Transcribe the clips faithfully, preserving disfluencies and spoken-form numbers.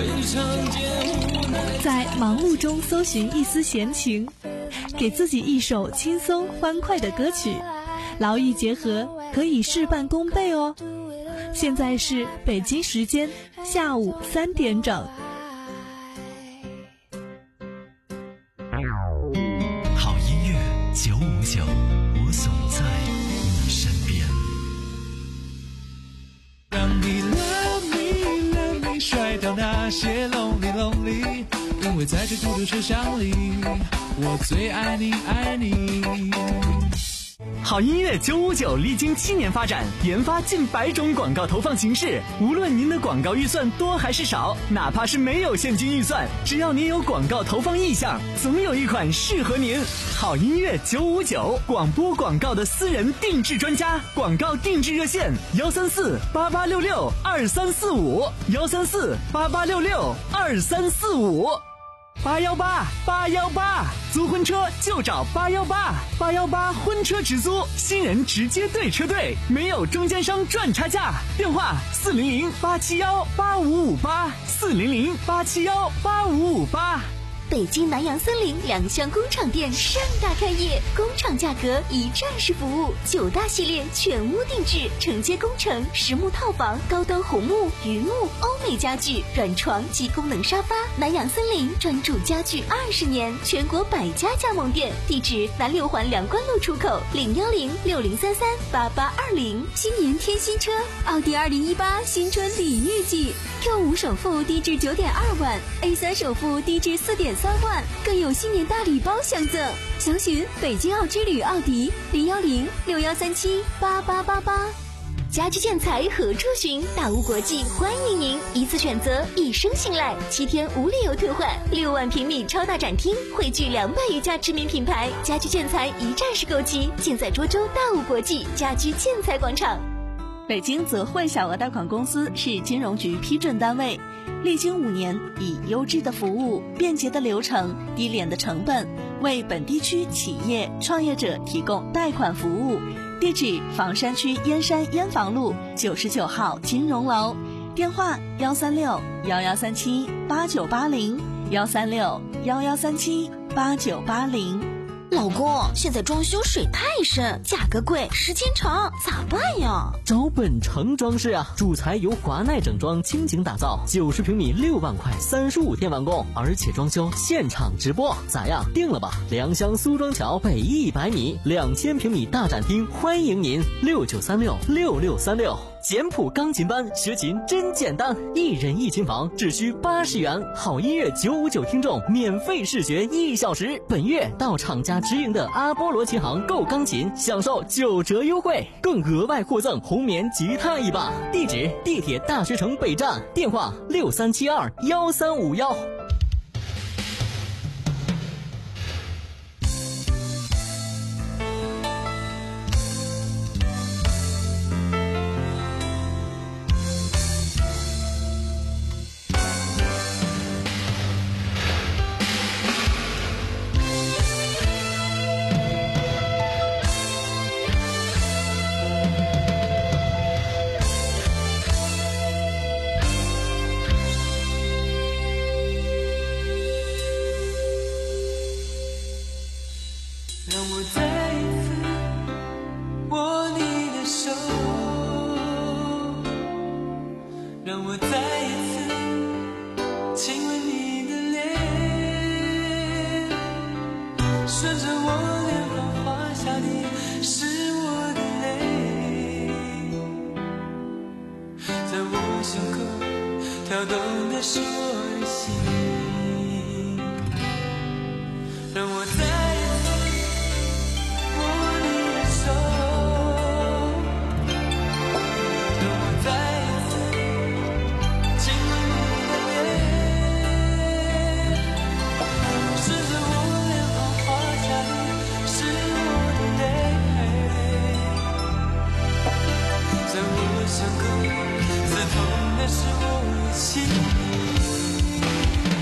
在忙碌中搜寻一丝闲情，给自己一首轻松欢快的歌曲，劳逸结合，可以事半功倍哦。现在是北京时间下午三点整。 好音乐九五九，我总在你身边。 让你 love me love me 甩掉那些 lonely lonely， 因为在这孤独车厢里，我最爱你爱你。 好音乐九五九历经七年发展，研发近百种广告投放形式。无论您的广告预算多还是少，哪怕是没有现金预算，只要您有广告投放意向，总有一款适合您。好音乐九五九，广播广告的私人定制专家，广告定制热线幺三四八八六六二三四五幺三四八八六六二三四五。八幺八八幺八，租婚车就找八幺八八幺八婚车直租，新人直接对车队，没有中间商赚差价。电话四零零八七幺八五五八四零零八七幺八五五八。 北京南洋森林两厢工厂店盛大开业，工厂价格一站式服务，九大系列全屋定制，承接工程、实木套房、高端红木、榆木、欧美家具、软床及功能沙发。南洋森林专注家具二十年，全国百家加盟店，地址南六环梁关路出口零幺零六零三三八八二零。新年添新车，奥迪二零一八新春礼遇季 ，Q 五首付低至九点二万 ，A 三首付低至四点三万，更有新年大礼包相赠。详询北京奥之旅奥迪零幺零六幺三七八八八八。家居建材何处寻？大屋国际欢迎您，一次选择，一生信赖，七天无理由退换，六万平米超大展厅，汇聚两百余家知名品牌，家居建材一站式购齐，尽在涿州大屋国际家居建材广场。 北京泽汇小额贷款公司是金融局批准单位，历经五年，以优质的服务、便捷的流程、低廉的成本，为本地区企业创业者提供贷款服务。地址：房山区燕山燕房路九十九号金融楼，电话：幺三六幺幺三七八九八零幺三六幺幺三七八九八零。 老公，现在装修水太深，价格贵，时间长，咋办呀？ 找本城装饰啊，主材由华奈整装倾情打造，九十平米六万块，三十五天完工，而且装修现场直播，咋样？定了吧？良乡苏庄桥北一百米，两千平米大展厅，欢迎您，六九三六六六三六。简谱钢琴班学琴真简单，一人一琴房只需八十元，好音乐九五九听众免费试学一小时。本月到厂家直营的阿波罗琴行购钢琴，享受九折优惠，更额外获赠红棉吉他一把。地址：地铁大学城北站，电话六三七二幺三五幺。 让我再一次握你的手，让我再一次亲吻你的脸，顺着我脸庞滑下的是我的泪，在我胸口跳动的是我的心，让我再伤口刺痛的是我的心。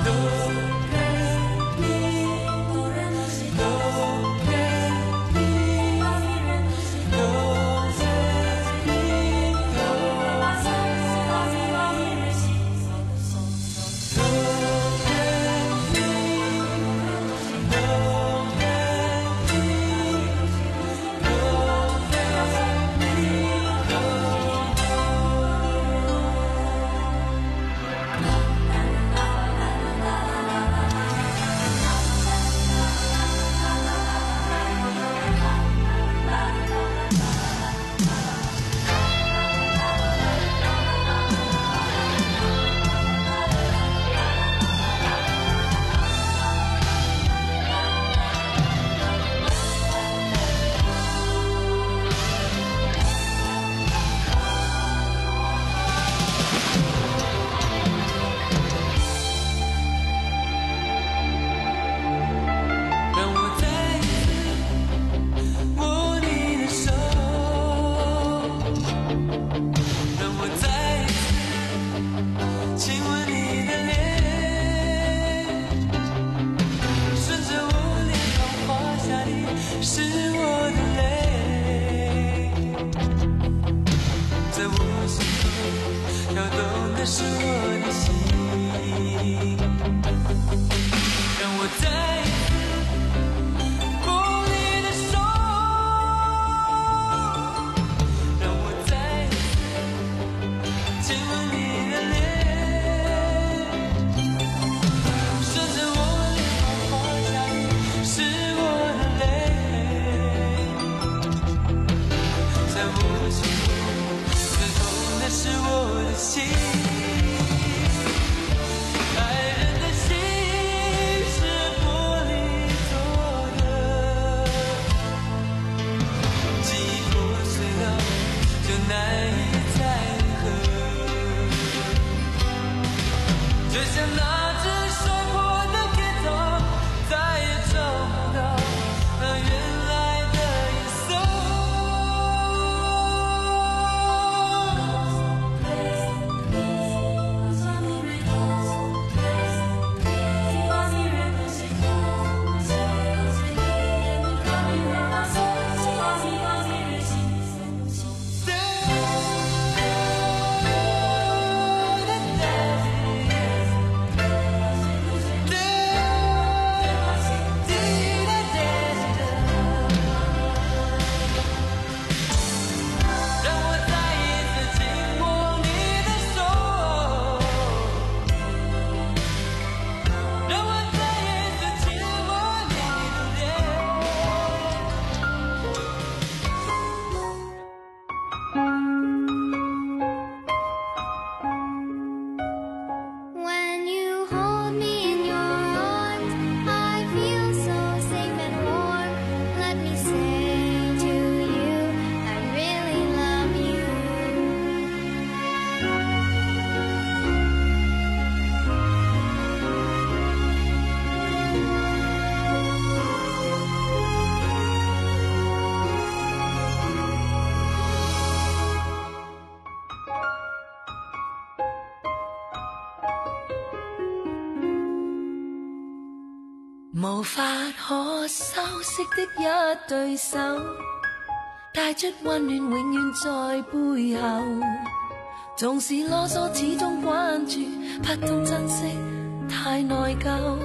无法可修饰的一对手，带出温暖永远在背后。纵使啰嗦，始终关注，不懂珍惜，太内疚。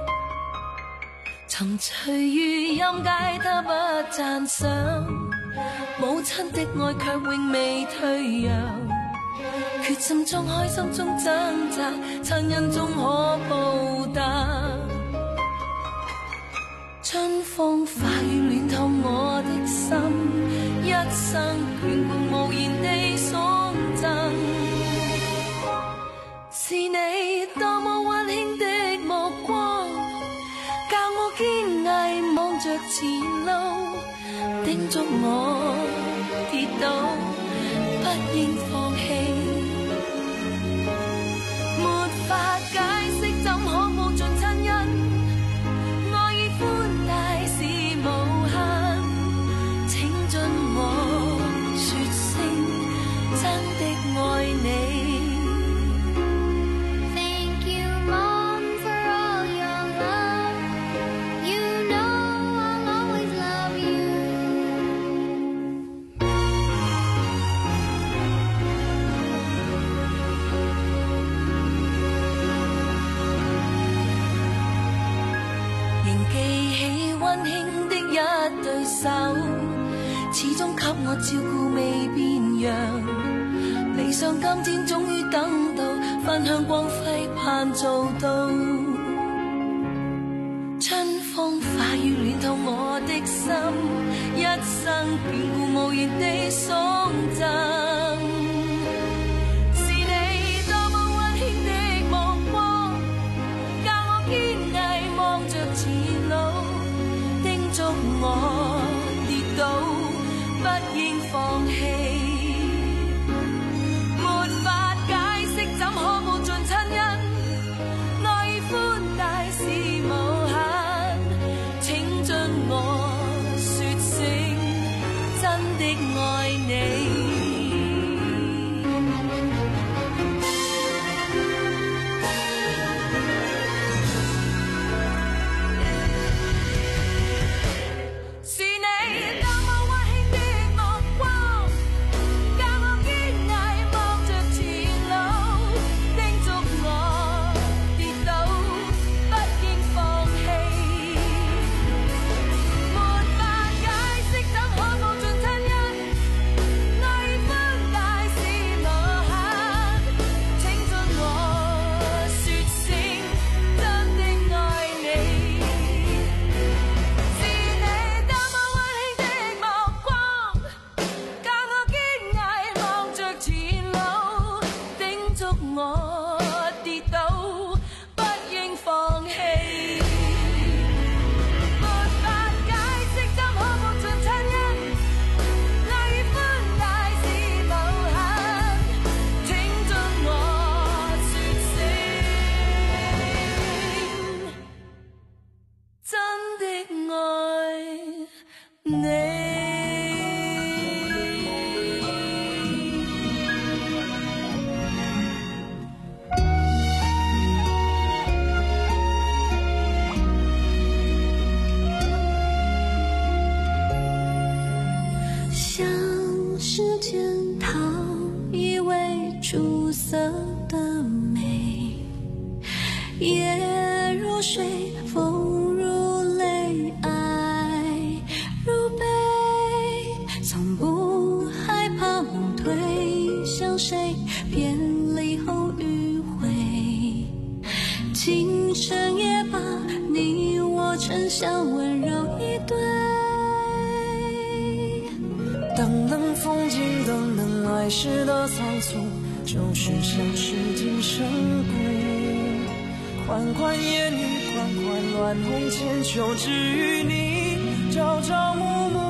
曾随遇音阶，他不赞赏，母亲的爱却永未退让。决心中开心中挣扎，亲恩中可报答。春风化雨暖透我的心，一生眷顾无言地送赠。是你多么温馨的目光，教我坚毅望着前路，叮嘱我跌倒不应放弃。没法解释，怎可报尽亲恩？爱意宽大是无限，请准我说声真的爱你。 Thank you, Mom, for 仍記起溫馨的一對手，始終給我照顧未變樣。理想今天終於等到，分享光輝盼做到。春風化雨暖透我的心，一生眷顧無言地送贈。是你多麼溫馨的目光，教我堅毅望着前路，叮囑我跌倒不應放棄。沒法解釋怎可無盡親恩，愛與寬大是無限，請准我說聲真的愛你。 等等风景，等等来时的仓促，就是像是今生归。款款烟雨，款款乱红千秋，只与你朝朝暮暮。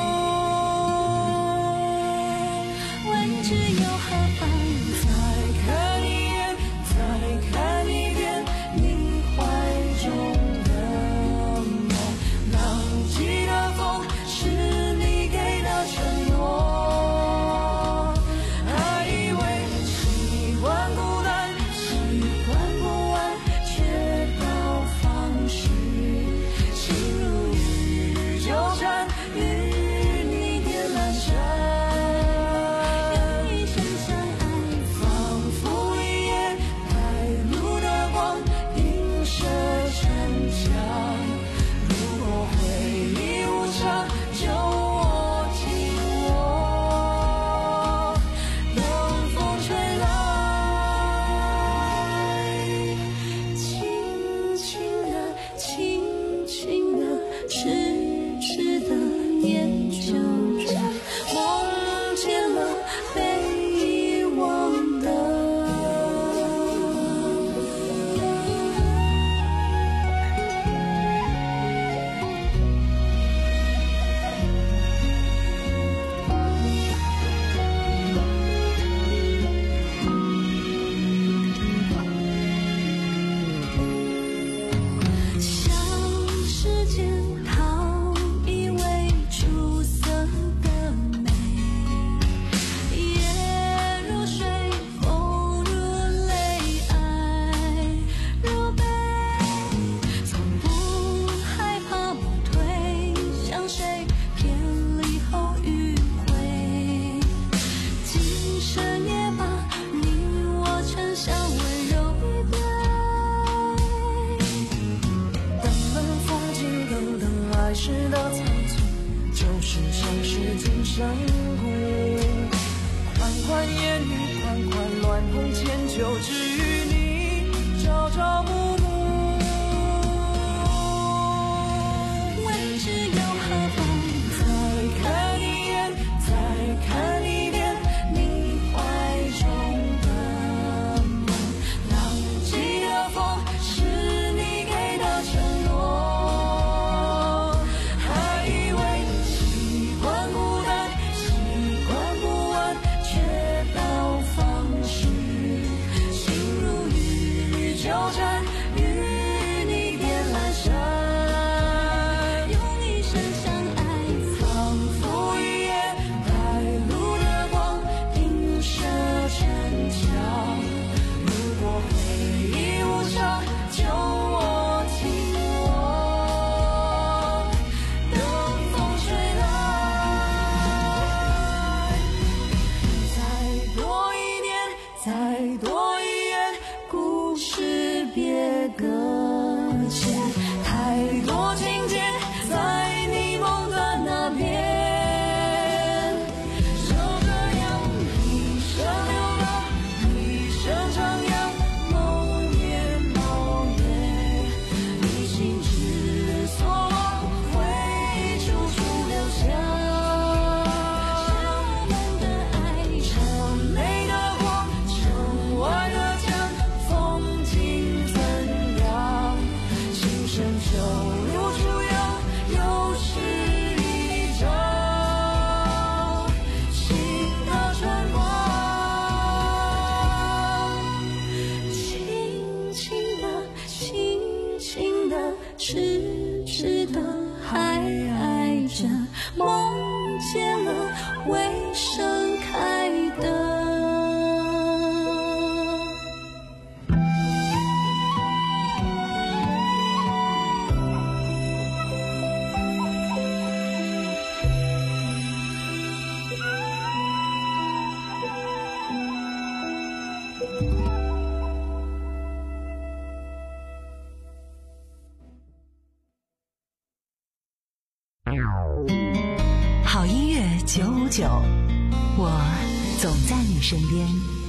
问只有何方？ 再看一眼，再看一遍，你怀中的梦。浪迹的风，是你给的承诺。还以为习惯孤单，习惯不安，却到放肆，心如雨纠缠。 山谷。款款烟雨，款款乱红千秋，只与你朝朝暮暮。 问只有何方？ 再看一眼，再看一遍，你怀中的梦。浪迹的风，是你给的承诺。还以为习惯孤单，习惯不安，却道放矢。心如雨雨纠缠，与你点阑珊。痴痴的还爱着，梦见了未盛开的。 好音乐九五九，我总在你身边。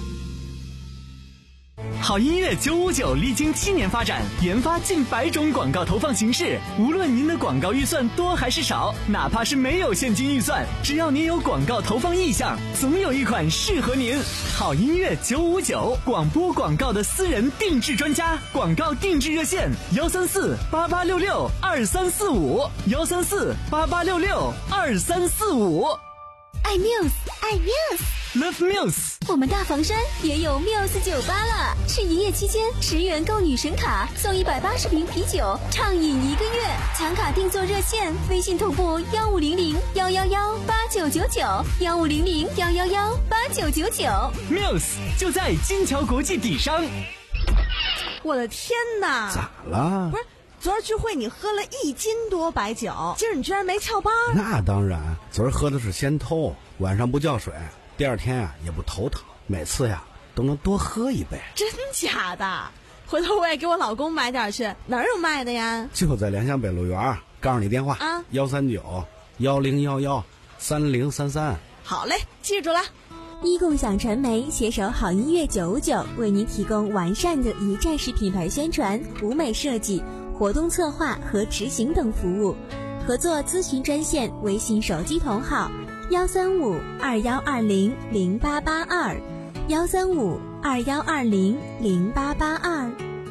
好音乐九五九历经七年发展，研发近百种广告投放形式。无论您的广告预算多还是少，哪怕是没有现金预算，只要您有广告投放意向，总有一款适合您。好音乐九五九，广播广告的私人定制专家，广告定制热线幺三四八八六六二三四五幺三四八八六六二三四五。 爱 Muse， 爱 Muse。Love Muse， 我们大房山也有 Muse 酒吧了，是营业期间十元购女神卡送一百八十瓶啤酒，畅饮一个月。抢卡订座热线：微信同步幺五零零幺幺幺八九九九幺五零零幺幺幺八九九九。 Muse 就在金桥国际底商。 我的天哪！ 咋了？ 不是。昨儿聚会你喝了一斤多白酒，今儿你居然没翘班？ 那当然，昨儿喝的是仙偷，晚上不叫水，第二天呀、啊、也不头疼，每次呀都能多喝一杯。 真假的？回头我也给我老公买点去，哪儿有卖的呀？ 就在良乡北路园，告诉你电话啊，幺三九幺零幺幺三零三三。 好嘞，记住了。 一共享传媒携手好音乐九五九，为您提供完善的一站式品牌宣传、舞美设计、活动策划和执行等服务。合作咨询专线：微信手机同号幺三五二幺二零零八八二幺三五二幺二零零八八二。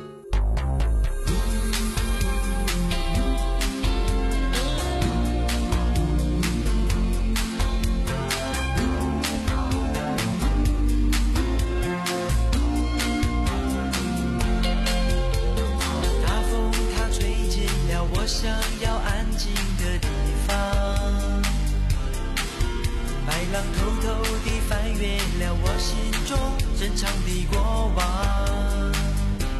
我想要安静的地方，白浪偷偷地翻越了我心中珍藏的过往。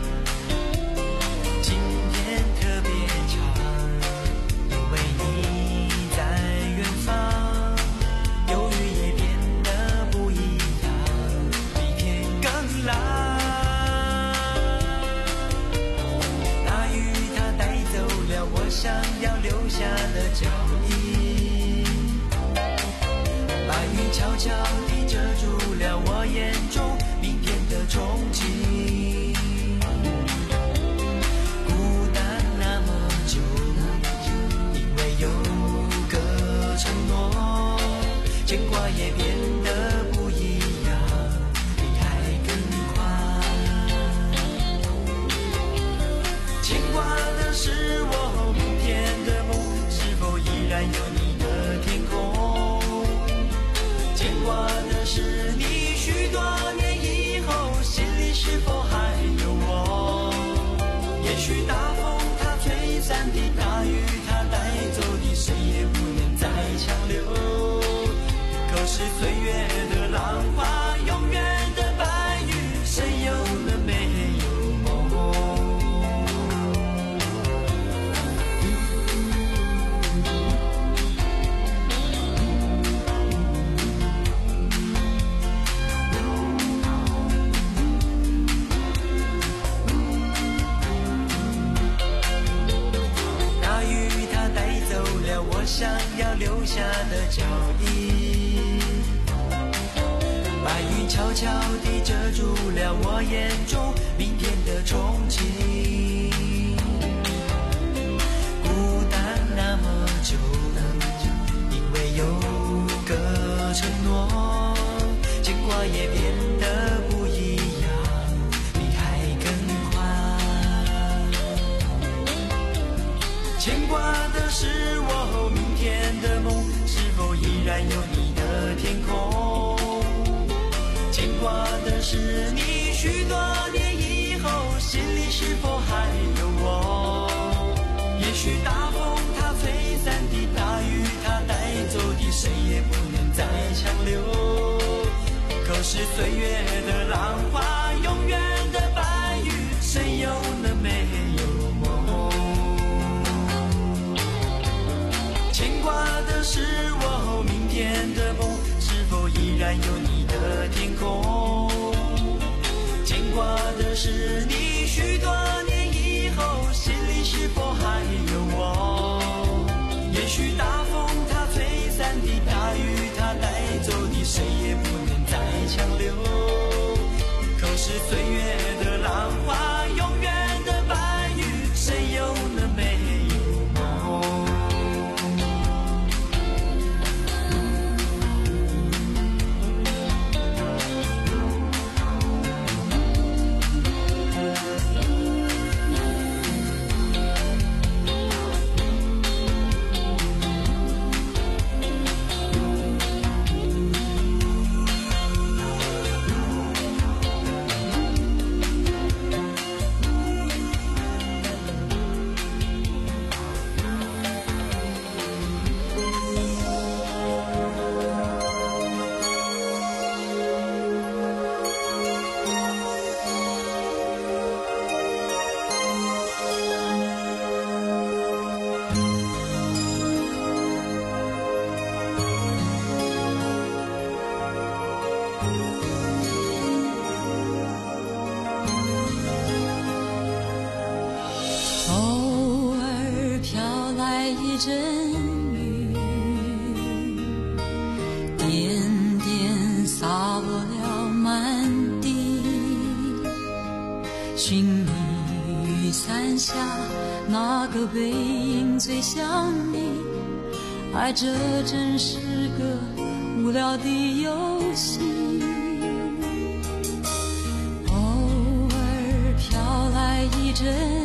也变得不一样，你还更快。牵挂的是我明天的梦，是否依然有你的天空？牵挂的是你许多年以后，心里是否还有我？也许大风它吹散的，大雨它带走的，谁也不能再强留。可是岁月的浪花，永远的白云，谁又能没有梦？大雨它带走了我想要留下的脚印，白云悄悄地遮住了我眼中明天的憧憬。孤单那么久，因为有个承诺，牵挂也变得不一样，你还更快。牵挂的是我明天的梦，是否依然有你的天空？牵挂的是你许多年以后，心里是否还有我？也许大风它吹散的，大雨它带走的，谁也不能再强留。可是岁月的浪花，永远的白云，谁又能没有梦？牵挂的是我明天的梦，是否依然有你的天空？牵挂的是你许多年以后，心里是否还有我？也许大风它吹散的，大雨它带走的，谁也不能再强留。可是岁月的浪花，永远的白云，谁又能没有梦？ 一阵雨，点点洒落了满地。寻你雨伞下，那个背影最像你。爱这真是个无聊的游戏。偶尔飘来一阵。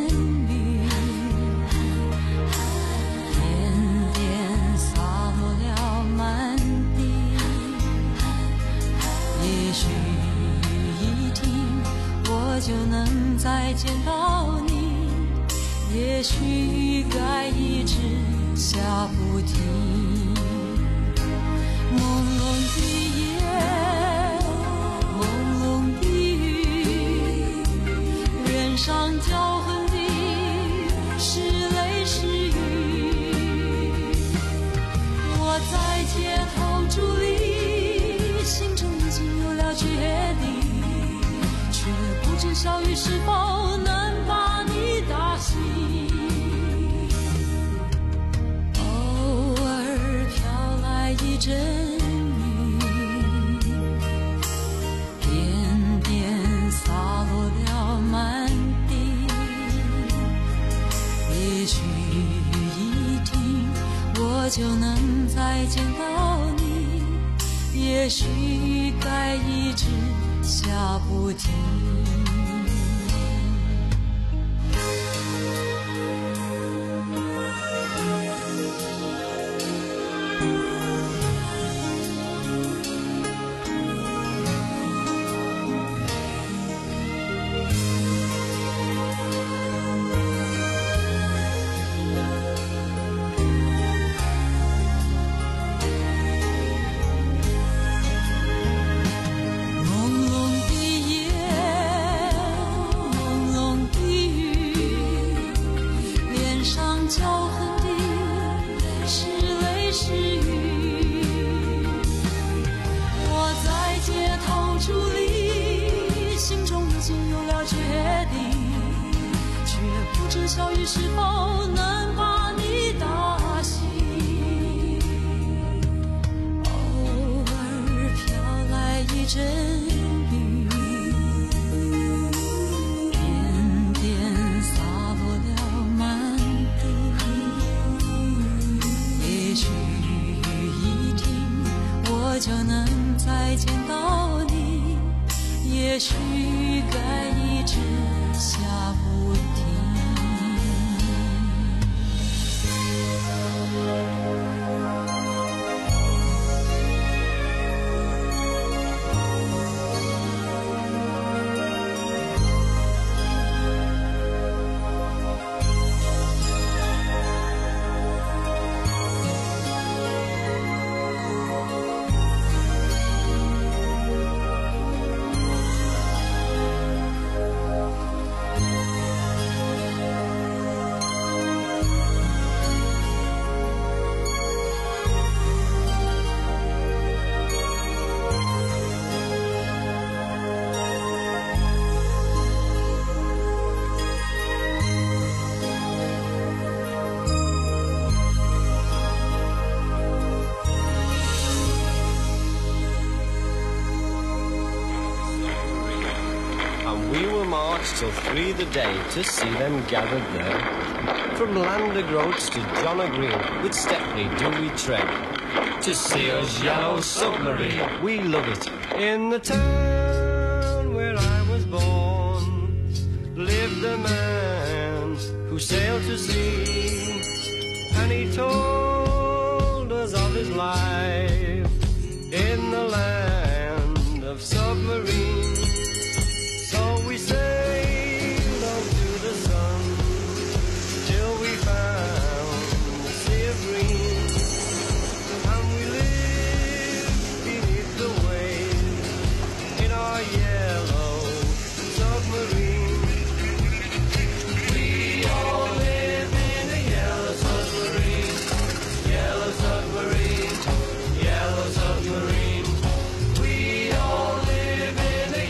就能再见到你，也许雨该一直下不停。朦胧的夜，朦胧的雨，人上骄横的是泪是雨。我在街头伫立，心中已经有了决定，不知小雨是否能把你打醒。偶尔飘来一阵雨，点点洒落了满地。也许雨一停，我就能再见到你。 也许该一直下不停。小雨是否能把你打醒？偶尔飘来一阵雨，点点洒落了满地。也许雨一停，我就能再见到你。也许该一直下不停。 Till three the day to see them gathered there. From Lander Groats to John O'Green, with Stepney do we tread, to see us yellow submarine. We love it. In the town where I was born lived a man who sailed to sea, and he told us of his life in the land of submarines. So we sailed on to the sun till we found the sea of green, and we lived beneath the waves in our yellow submarine. We all live in a yellow submarine, yellow submarine, yellow submarine. We all live in a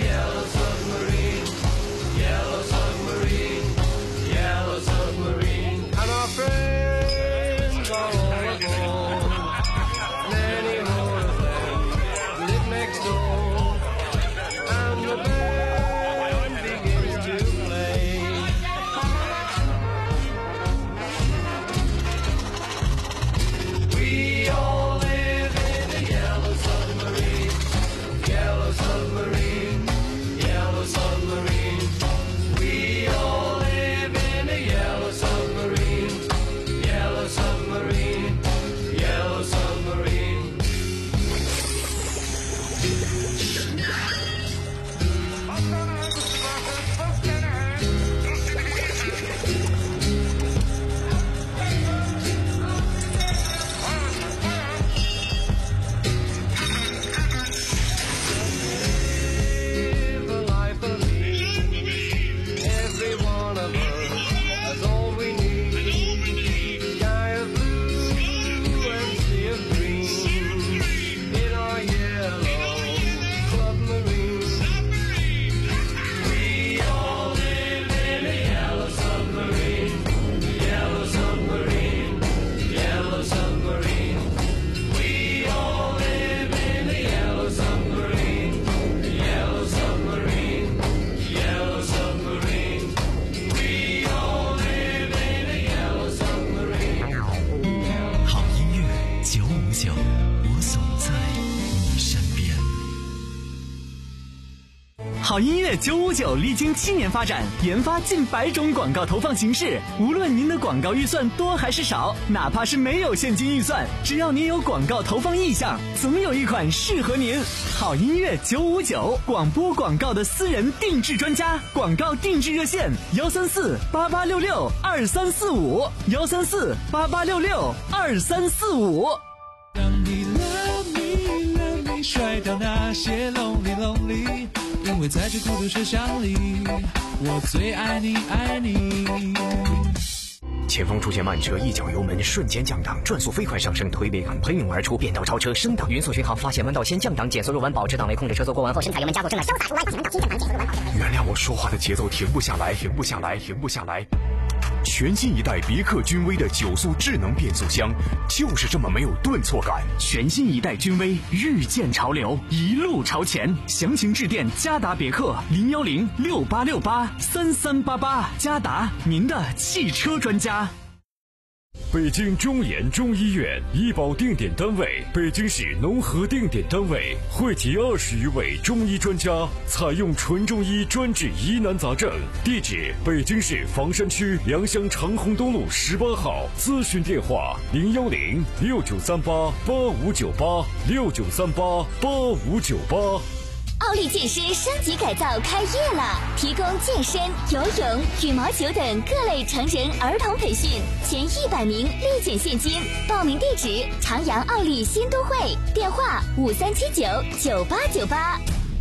好音乐九五九历经七年发展，研发近百种广告投放形式。无论您的广告预算多还是少，哪怕是没有现金预算，只要您有广告投放意向，总有一款适合您。好音乐九五九，广播广告的私人定制专家，广告定制热线：幺三四八八六六二三四五，幺三四八八六六二三四五。 当你 love me love me 甩掉那些 lonely lonely， 因为在这孤独车厢里，我最爱你爱你。 前方出现慢车，一脚油门瞬间降档，转速飞快上升，推背感喷涌而出，变道超车升档，匀速巡航，发现弯道先降档，减速入弯，保持档位，控制车速过弯后，深踩油门加速，正在潇洒入弯，发现弯道先降档，减速入弯。 原谅我说话的节奏停不下来，停不下来，停不下来。全新一代别克君威的九速智能变速箱，就是这么没有顿挫感。 全新一代君威，日渐潮流，一路朝前。详情致电嘉达别克零幺零六八六八三三八八，嘉达，您的汽车专家。 北京中研中医院医保定点单位，北京市农合定点单位，汇集二十余位中医专家，采用纯中医专治疑难杂症。地址：北京市房山区良乡长虹东路十八号。咨询电话：零幺零六九三八八五九八六九三八八五九八。 奥利健身升级改造开业了，提供健身、游泳、羽毛球等各类成人儿童培训，前一百名立减现金。报名地址：长阳奥利新都会，电话五三七九九八九八。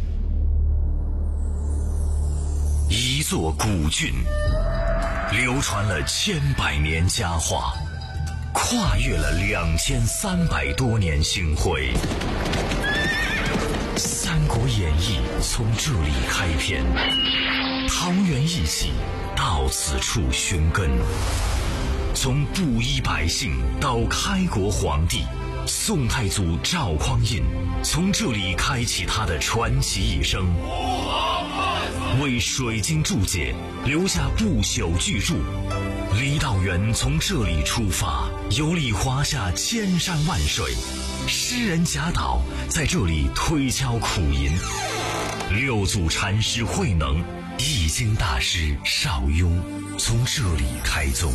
一座古郡，流传了千百年佳话，跨越了两千三百多年星辉。《三国演义》从这里开篇，桃园义气到此处寻根。从布衣百姓到开国皇帝，宋太祖赵匡胤从这里开启他的传奇一生，为水晶注解留下不朽巨著。李道元从这里出发，游历华夏千山万水。诗人贾岛在这里推敲苦吟，六祖禅师慧能、易经大师邵雍从这里开宗。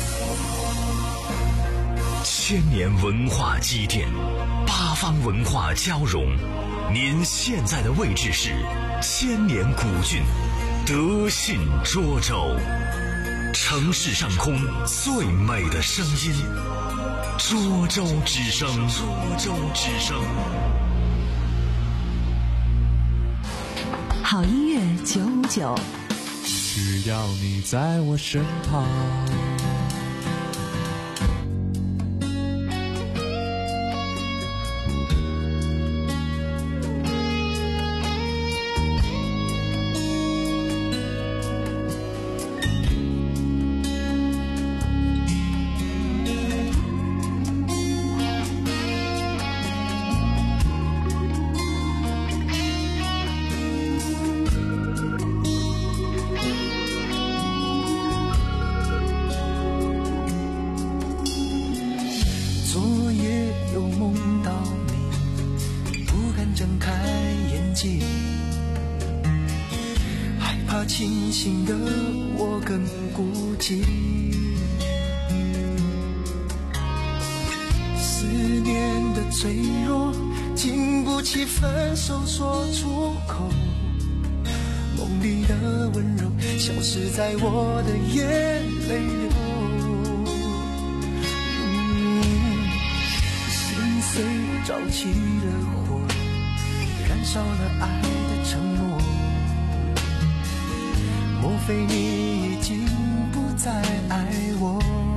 千年文化积淀，八方文化交融。您现在的位置是千年古郡德信涿州，城市上空最美的声音。涿州之声，涿州之声。 好音乐九五九， 只要你在我身旁。清醒的我更孤寂，思念的脆弱经不起分手说出口，梦里的温柔消失在我的眼泪流，嗯，心碎着起了火，燃烧了爱的承诺，莫非你已经不再爱我？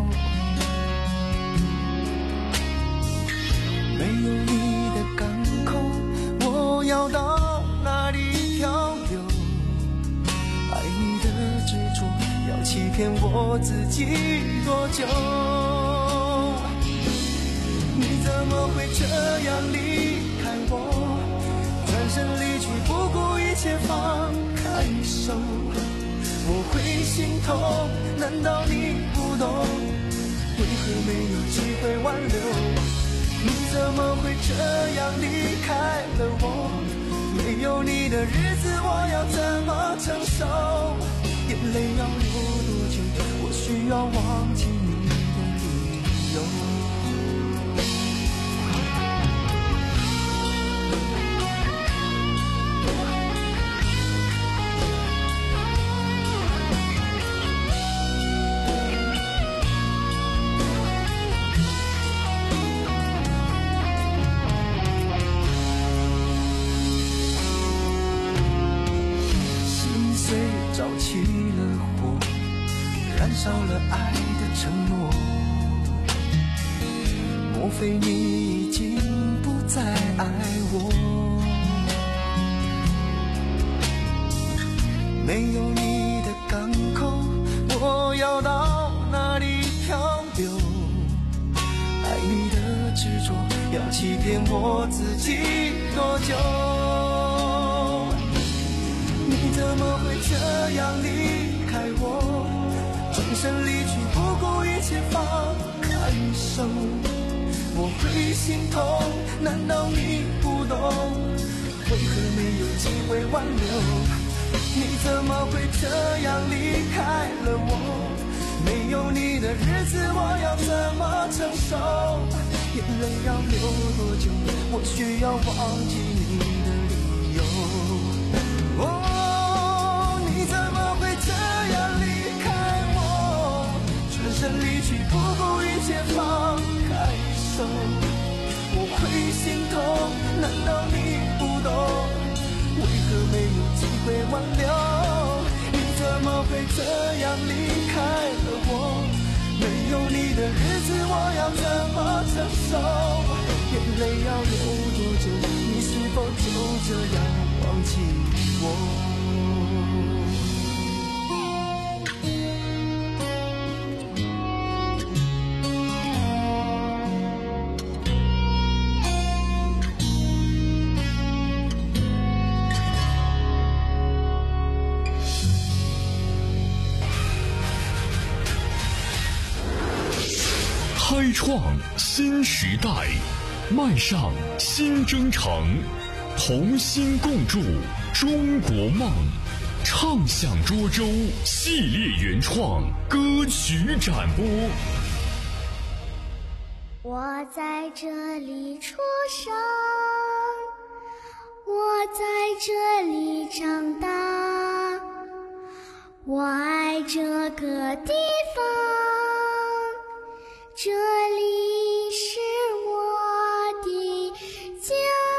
没有你的港口，我要到哪里漂流？爱你的执着，要欺骗我自己多久？你怎么会这样离开我？转身离去，不顾一切放开手。我会心痛，难道你不懂？为何没有机会挽留？你怎么会这样离开了我？没没有你的日子我要怎么承受？眼泪要流多久？我需要忘记你的理由。着起了火，燃烧了爱的承诺。莫非你已经不再爱我？没有你的港口，我要到哪里漂流？爱你的执着，要欺骗我自己多久？你怎么会这样离开我？转身离去，不顾一切放开手，我会心痛，难道你不懂？为何没有机会挽留？你怎么会这样离开了我？没有你的日子我要怎么承受？眼泪要流多久？我需要忘记你的理由。哦，你怎么会这样离开我？转身离去，不顾一切放开手，我会心痛，难道你不懂？为何没有机会挽留？你怎么会这样离开了我？没有你的日子我要怎么承受？眼泪要流多久？你是否就这样忘记我？ 开创新时代，迈上新征程，同心共筑中国梦。唱响涿州系列原创歌曲展播。 我在这里出生，我在这里长大，我爱这个地方，这里是我的家。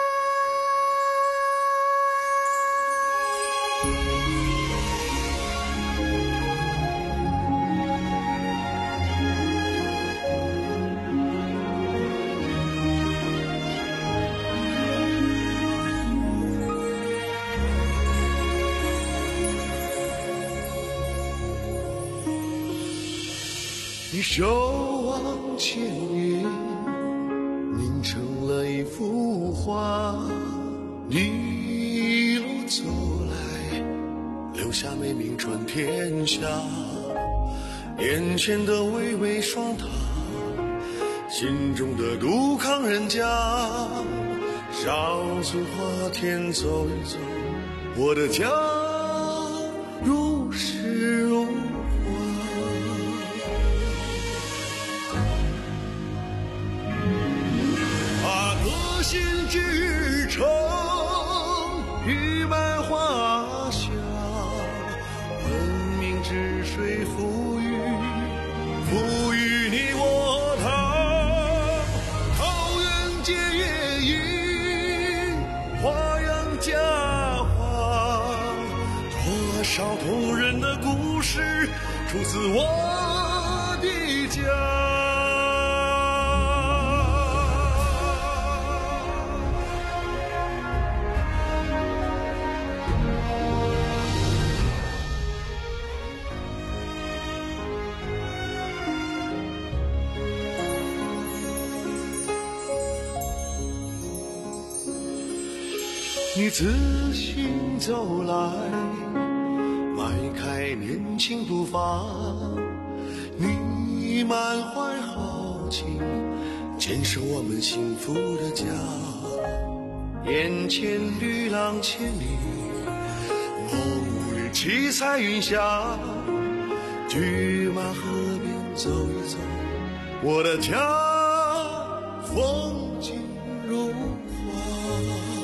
你守望千年，凝成了一幅画。你一路走来，留下美名传天下。眼前的巍巍双塔，心中的杜康人家。少从花田走一走，我的家如诗如心之城，玉满华夏，文明之水赋予，赋予你我他。桃源结月影，花样佳话，多少动人的故事出自我的家。你自行走来，迈开年轻步伐，你满怀豪情，坚守我们幸福的家。 眼前绿浪千里，某日七彩云下，去马河边走一走，我的家风景如画。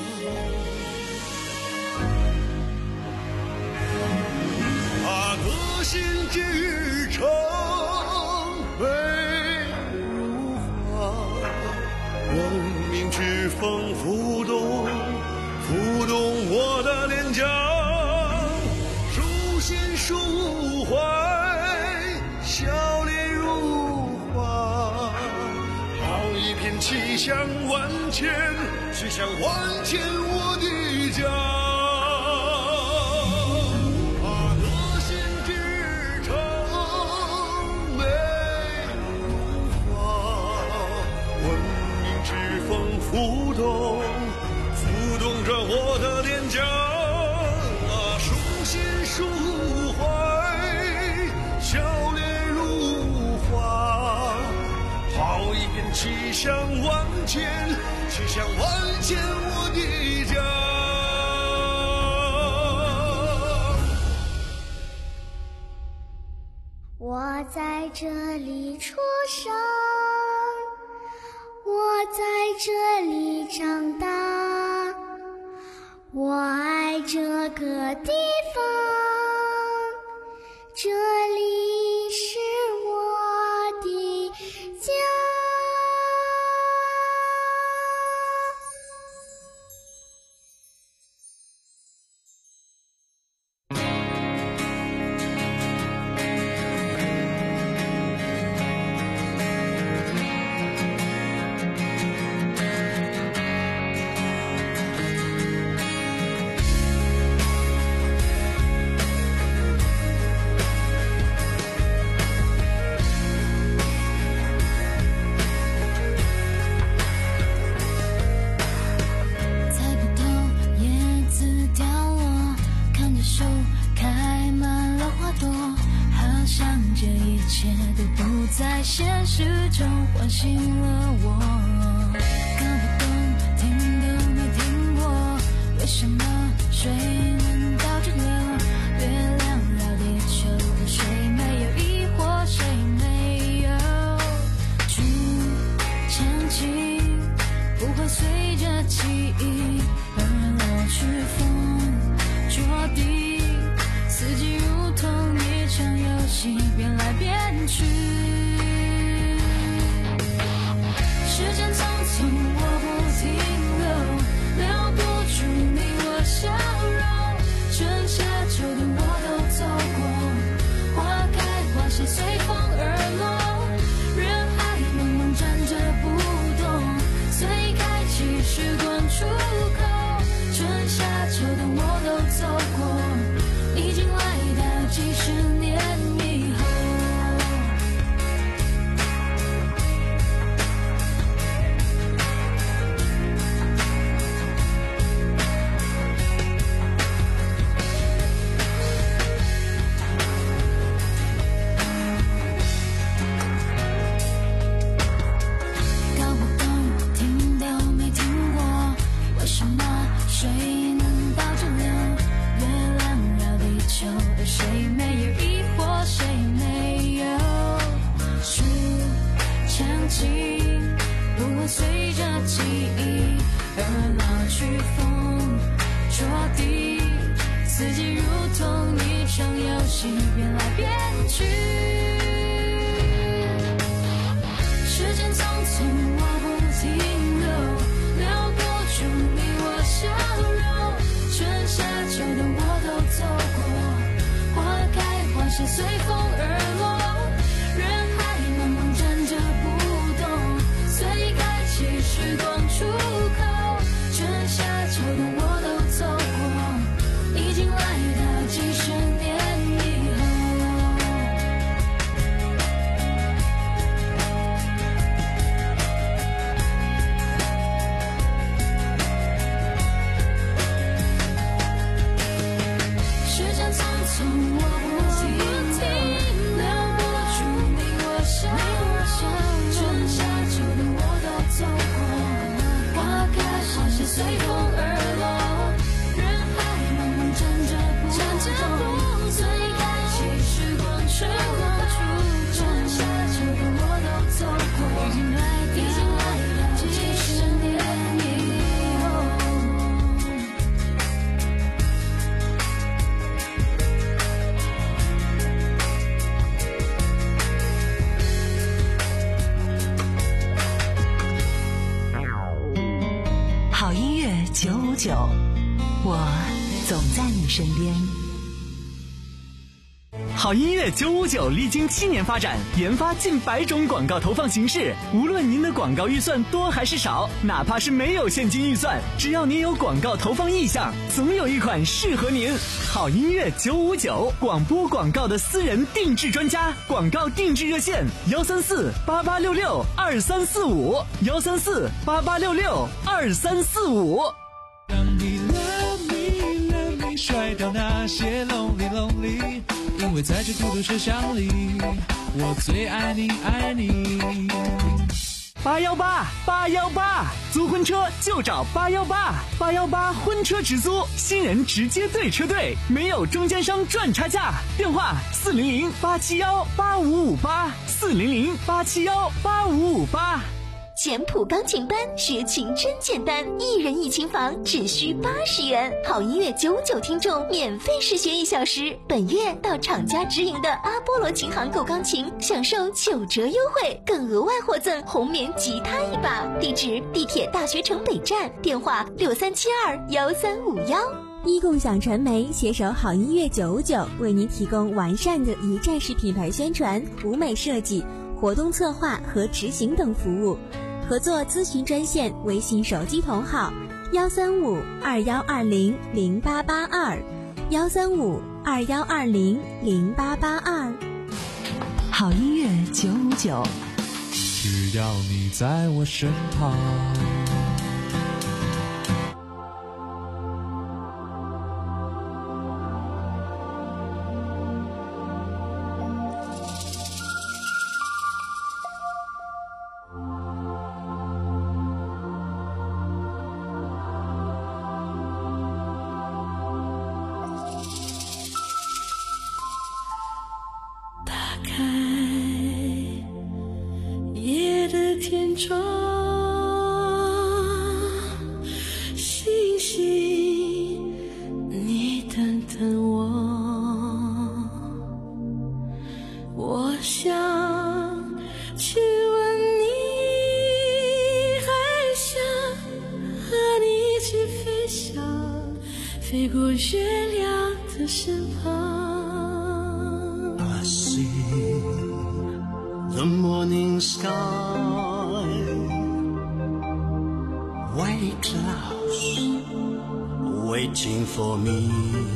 他个性至诚，美如画，文明之风浮动，浮动我的脸颊，书信抒怀，笑脸如花，好一片气象万千，气象万千我的家。浮动，浮动着我的脸颊，啊，书信抒怀，笑脸如花，好一片气象万千，气象万千我的家。 我在这里出生，我在这里长大，我爱这个地方，这里是我的家。 在现实中唤醒了我，搞不懂，听都没听过，为什么水能倒着流？月亮绕地球，谁没有疑惑？谁没有？主强情不会随着记忆而老去，风着地，四季如同一场游戏，变来变去。时间匆匆，我不停留，留不住你我笑容。春夏秋冬我都走过，花开花谢随风而落，人海茫茫站着不动，随开启时光出口。春夏秋冬我都走过，已经来到几十年以后。随风而落，人海茫茫站着不动，随开启时光出口。春夏秋冬我都走过，已经来到几十年以后。 九，我总在你身边。 好音乐九五九历经七年发展，研发近百种广告投放形式。无论您的广告预算多还是少，哪怕是没有现金预算，只要您有广告投放意向，总有一款适合您。好音乐九五九，广播广告的私人定制专家，广告定制热线：幺三四八八六六二三四五，幺三四八八六六二三四五。 让你 love me love me， 甩掉那些 lonely lonely。因为在这孤独车厢里，我最爱你爱你。 八幺八八幺八，租婚车就找八幺八，八幺八婚车直租，新人直接对车队，没有中间商赚差价。电话四零零八七幺八五五八，四零零八七幺八五五八。 简谱钢琴班学琴真简单，一人一琴房只需八十元，好音乐九九听众免费试学一小时。本月到厂家直营的阿波罗琴行购钢琴，享受九折优惠，更额外获赠红棉吉他一把。地址：地铁大学城北站，电话六三七二幺三五幺。 一共享传媒携手好音乐九五九，为您提供完善的一站式品牌宣传、舞美设计、活动策划和执行等服务。合作咨询专线：微信手机同号幺三五二幺二零零八八二，幺三五二幺二零零八八二。 好音乐九五九， 只要你在我身旁。天窗，星星，你等等我。我想去问你，还想和你一起飞翔，飞过月亮的身旁。 I see the morning sky. White clouds waiting for me.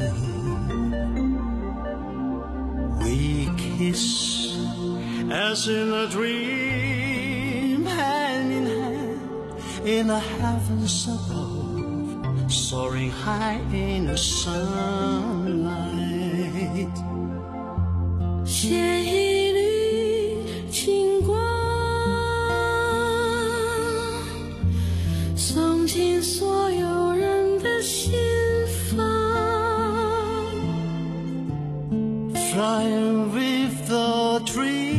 We kiss as in a dream, hand in hand in the heavens above, soaring high in the sunlight. 写一缕情光，送进所有人的心房。 Flying with the dream，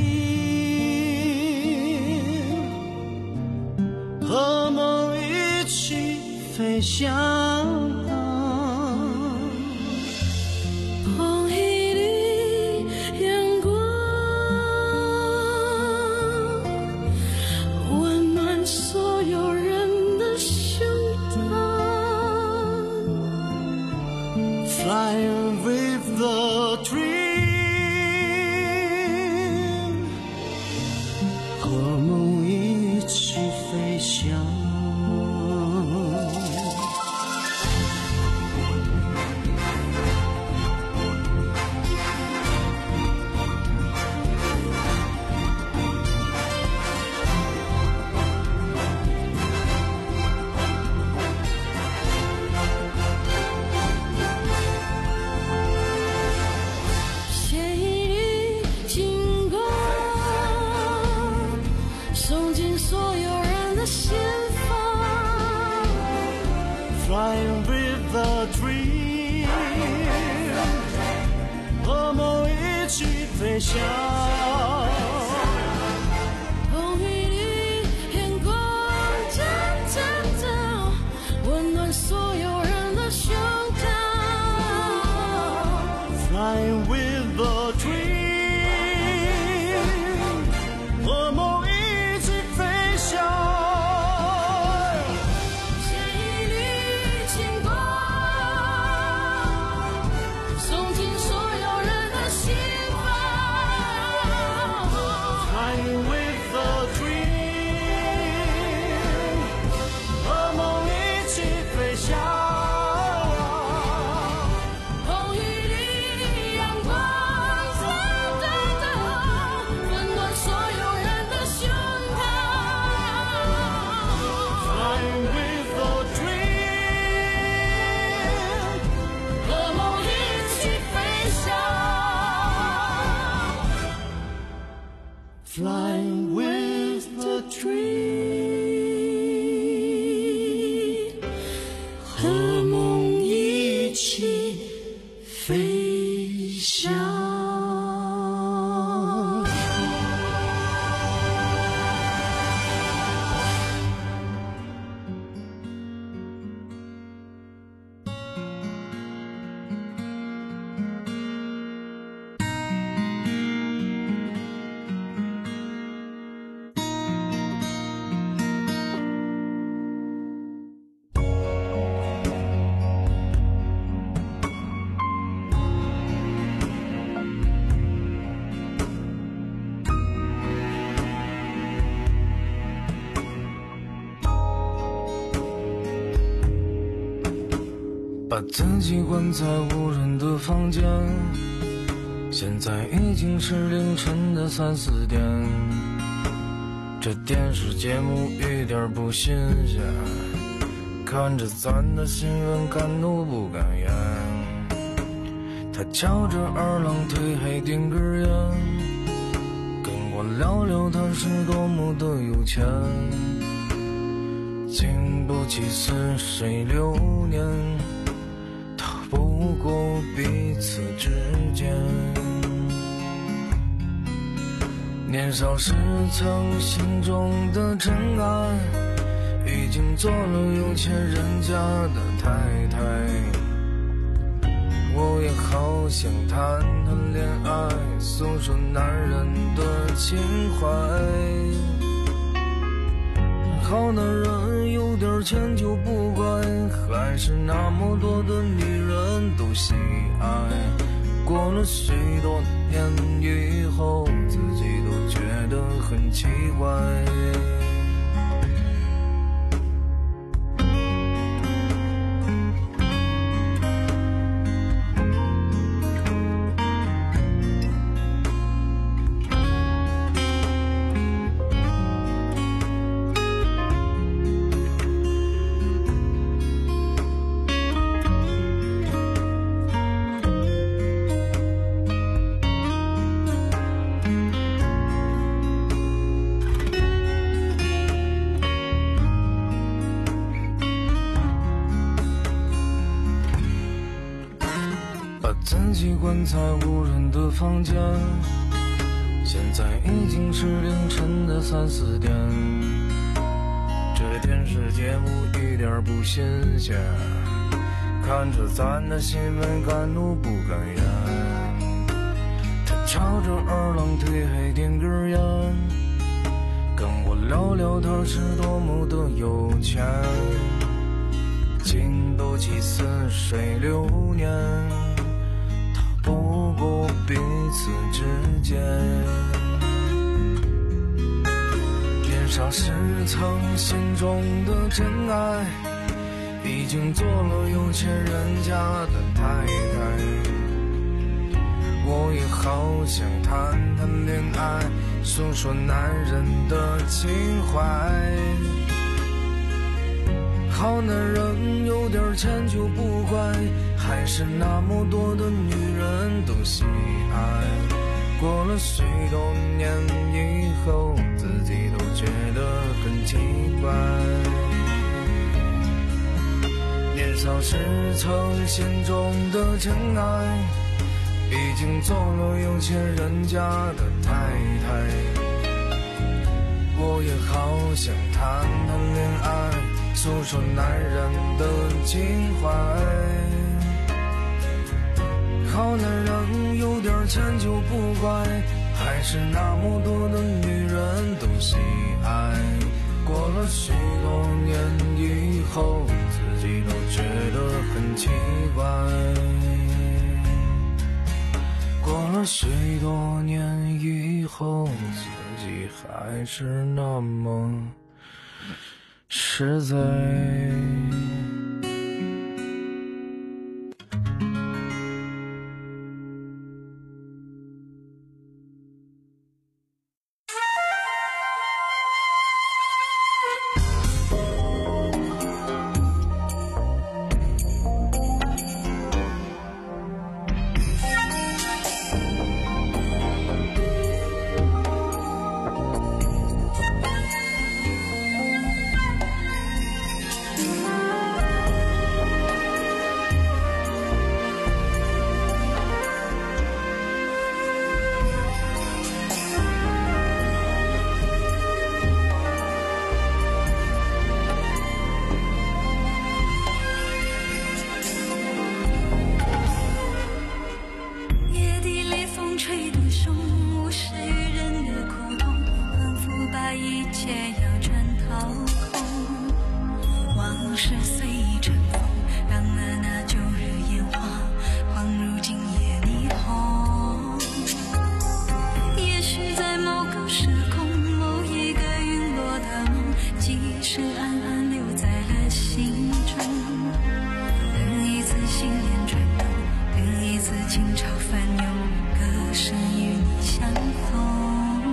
和梦一起飞翔。 Flying with the dream， 和梦一起飞翔。 Flying with the dream， 和梦一起飞翔。 风雨里，天空真真的温暖所有人的胸膛。 Flying with the dream， 和梦一起飞翔。 写一缕情 with the dream， 和梦一起飞翔。 把自己关在无人的房间，现在已经是凌晨的三四点，这电视节目一点不新鲜，看着咱的新闻敢怒不敢言。他翘着二郎腿还点根烟，跟我聊聊他是多么的有钱，经不起似水流年，不过彼此之间，年少时曾心中的真爱，已经做了有钱人家的太太。我也好想谈谈恋爱，诉说男人的情怀。好男人有点钱就不乖，还是那么多的女人都喜爱。过了许多年以后，自己都觉得很奇怪。自己关在无人的房间，现在已经是凌晨的三四点，这电视节目一点不新鲜，看着咱的新闻敢怒不敢言。他翘着二郎腿还点根烟，跟我聊聊他是多么的有钱，经不起似水流年，不过彼此之间，年少时曾心中的真爱，已经做了有钱人家的太太。我也好想谈谈恋爱，诉说男人的情怀。好男人有点钱就不乖，还是那么多的女人都喜爱。过了许多年以后，自己都觉得很奇怪。年少时曾心中的真爱，已经做了有钱人家的太太。我也好想谈谈恋爱，诉说男人的情怀。好男人有点钱就不乖，还是那么多的女人都喜爱。过了许多年以后，自己都觉得很奇怪。过了许多年以后，自己还是那么实在。 一切要全掏空。往事随意尘封，让了那旧日烟花恍如今夜霓虹。也许在某个时空，某一个陨落的梦，即使暗暗留在了心中。等一次心莲转动，等一次情潮翻涌，歌声与你相逢。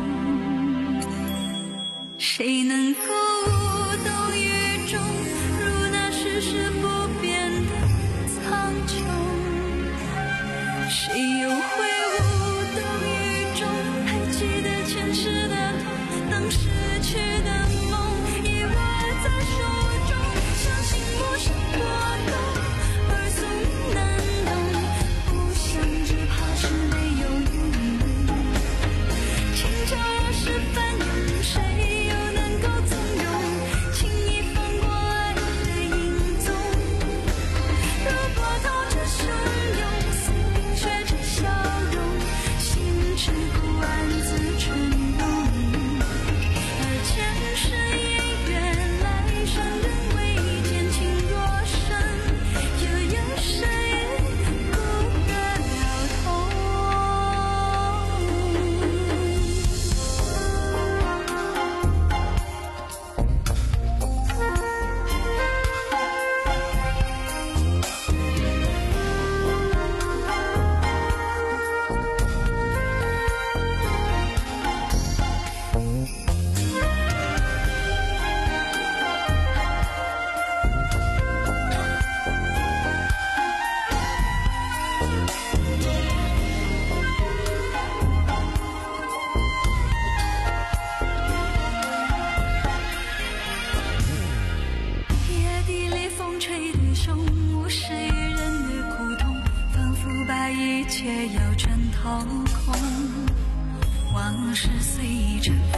谁能够懂雨中如那世事不变的苍穹？谁又会无动于衷？还记得前世的痛，当失去的梦已握在手中，相信陌生过冬，耳送难懂，不想只怕是没有你。情潮若是翻涌，谁又能够从容轻易放过爱的影踪？如波涛这汹涌，似冰雪这笑容，心之孤暗自沉浓。而前世姻缘，来生仍未见，情若深，悠悠深夜不得了头。夜地里风吹的凶，无视于人的苦痛，仿佛把一切要全掏空。往事随意尘